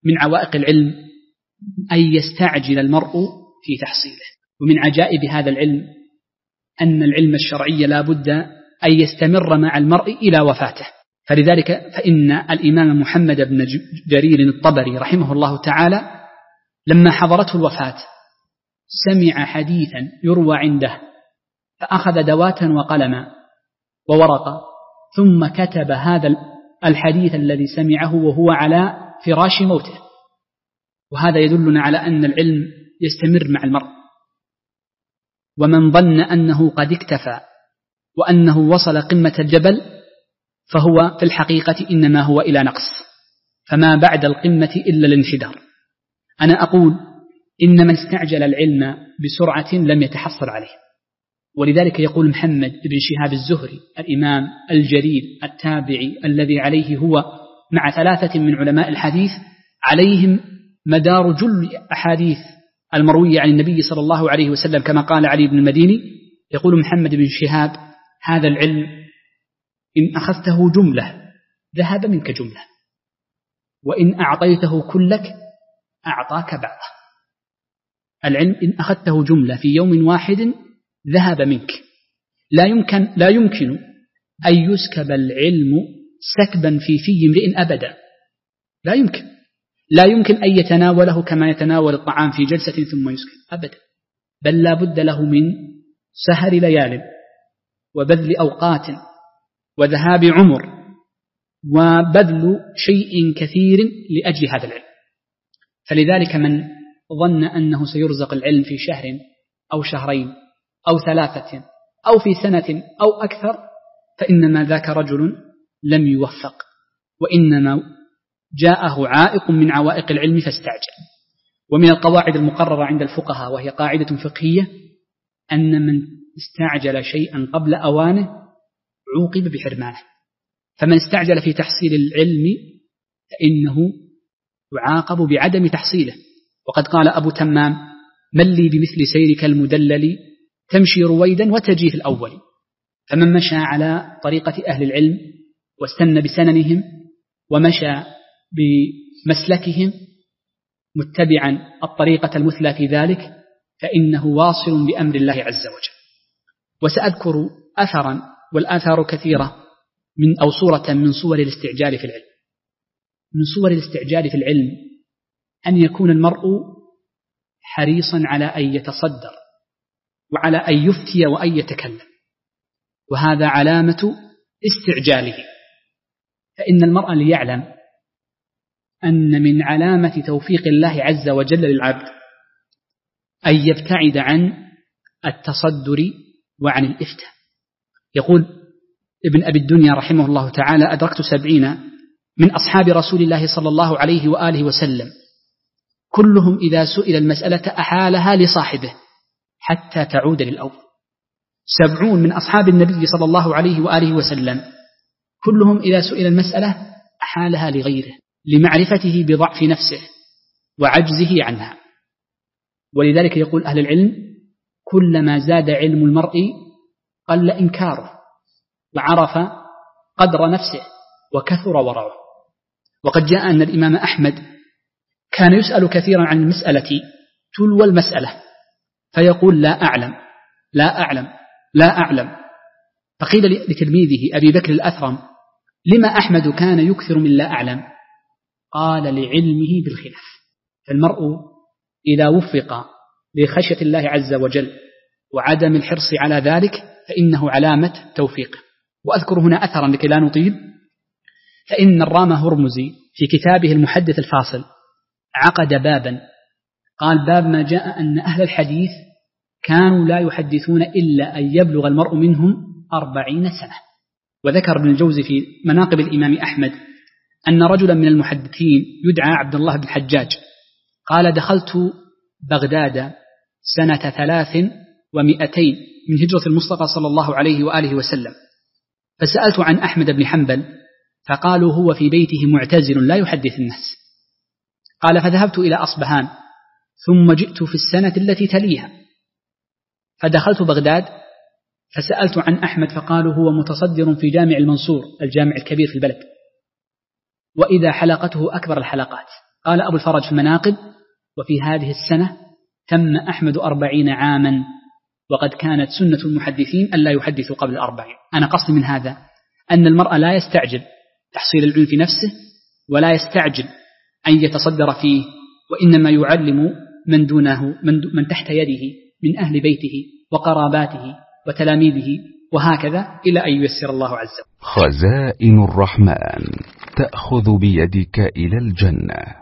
من عوائق العلم أن يستعجل المرء في تحصيله. ومن عجائب هذا العلم أن العلم الشرعي لا بد أن يستمر مع المرء إلى وفاته. فلذلك فإن الإمام محمد بن جرير الطبري رحمه الله تعالى لما حضرته الوفاة سمع حديثا يروى عنده فأخذ دواة وقلما وورقة ثم كتب هذا الحديث الذي سمعه وهو على فراش موته. وهذا يدلنا على أن العلم يستمر مع المرء. ومن ظن أنه قد اكتفى وأنه وصل قمة الجبل فهو في الحقيقة إنما هو إلى نقص، فما بعد القمة إلا الانحدار. أنا أقول إن من استعجل العلم بسرعة لم يتحصل عليه. ولذلك يقول محمد بن شهاب الزهري الإمام الجليل التابعي الذي عليه هو مع 3 من علماء الحديث عليهم مدار جل أحاديث المروية عن النبي صلى الله عليه وسلم، كما قال علي بن المديني يقول محمد بن شهاب: هذا العلم إن أخذته جملة ذهب منك جملة، وإن أعطيته كلك أعطاك بعضه. العلم إن أخذته جملة في يوم واحد ذهب منك. لا يمكن أن يسكب العلم سكبا في امرئ أبدا. لا يمكن أن يتناوله كما يتناول الطعام في جلسة ثم يسكب أبدا، بل لا بد له من سهر ليال وبذل أوقات وذهاب عمر وبذل شيء كثير لأجل هذا العلم. فلذلك من ظن أنه سيرزق العلم في شهر أو شهرين أو 3 أو في سنة أو أكثر فإنما ذاك رجل لم يوفق، وإنما جاءه عائق من عوائق العلم فاستعجل. ومن القواعد المقررة عند الفقهاء وهي قاعدة فقهية أن من استعجل شيئا قبل أوانه عوقب بحرمانه. فمن استعجل في تحصيل العلم فإنه يعاقب بعدم تحصيله. وقد قال أبو تمام: من لي بمثل سيرك المدلل تمشي رويدا وتجي في الأول. فمن مشى على طريقة أهل العلم واستنى بسننهم ومشى بمسلكهم متبعا الطريقة المثلى في ذلك فإنه واصل بأمر الله عز وجل. وسأذكر أثرا والآثار كثيرة أو صورة من صور الاستعجال في العلم. من صور الاستعجال في العلم أن يكون المرء حريصا على أن يتصدر وعلى أن يفتي وأن يتكلم، وهذا علامة استعجاله. فإن المرء ليعلم أن من علامة توفيق الله عز وجل للعبد أن يبتعد عن التصدر وعن الإفتاء. يقول ابن أبي الدنيا رحمه الله تعالى: أدركت 70 من أصحاب رسول الله صلى الله عليه وآله وسلم كلهم إذا سئل المسألة أحالها لصاحبه حتى تعود للأول. 70 من أصحاب النبي صلى الله عليه وآله وسلم كلهم إذا سئل المسألة أحالها لغيره لمعرفته بضعف نفسه وعجزه عنها. ولذلك يقول أهل العلم: كلما زاد علم المرء قل إنكاره وعرف قدر نفسه وكثر ورعه. وقد جاء أن الإمام أحمد كان يسأل كثيرا عن المسألة تلو المسألة فيقول: لا أعلم لا أعلم لا أعلم. فقيل لتلميذه أبي بكر الأثرم: لما أحمد كان يكثر من لا أعلم؟ قال: لعلمه بالخلاف. فالمرء إذا وفق لخشية الله عز وجل وعدم الحرص على ذلك فإنه علامة توفيق. وأذكر هنا أثرا لكي لا نطيل، فإن الرام هرمزي في كتابه المحدث الفاصل عقد بابا قال: باب ما جاء أن أهل الحديث كانوا لا يحدثون إلا أن يبلغ المرء منهم 40 سنة. وذكر ابن الجوزي في مناقب الإمام أحمد أن رجلا من المحدثين يدعى عبد الله بن الحجاج قال: دخلت بغداد سنة 300 من هجرة المصطفى صلى الله عليه وآله وسلم، فسألت عن أحمد بن حنبل فقالوا هو في بيته معتزل لا يحدث الناس. قال: فذهبت إلى أصبهان ثم جئت في السنة التي تليها فدخلت بغداد فسألت عن أحمد فقالوا هو متصدر في جامع المنصور الجامع الكبير في البلد، وإذا حلقته أكبر الحلقات، قال أبو الفرج في المناقب: وفي هذه السنة تم أحمد 40 عاما، وقد كانت سنة المحدثين ألا يحدثوا قبل 40. أنا قصدي من هذا أن المرء لا يستعجل تحصيل العلم في نفسه، ولا يستعجل أن يتصدر فيه، وإنما يعلم من دونه، من تحت يده من أهل بيته وقراباته وتلاميذه، وهكذا إلى أن ييسر الله عز وجل. خزائن الرحمن تأخذ بيدك إلى الجنة.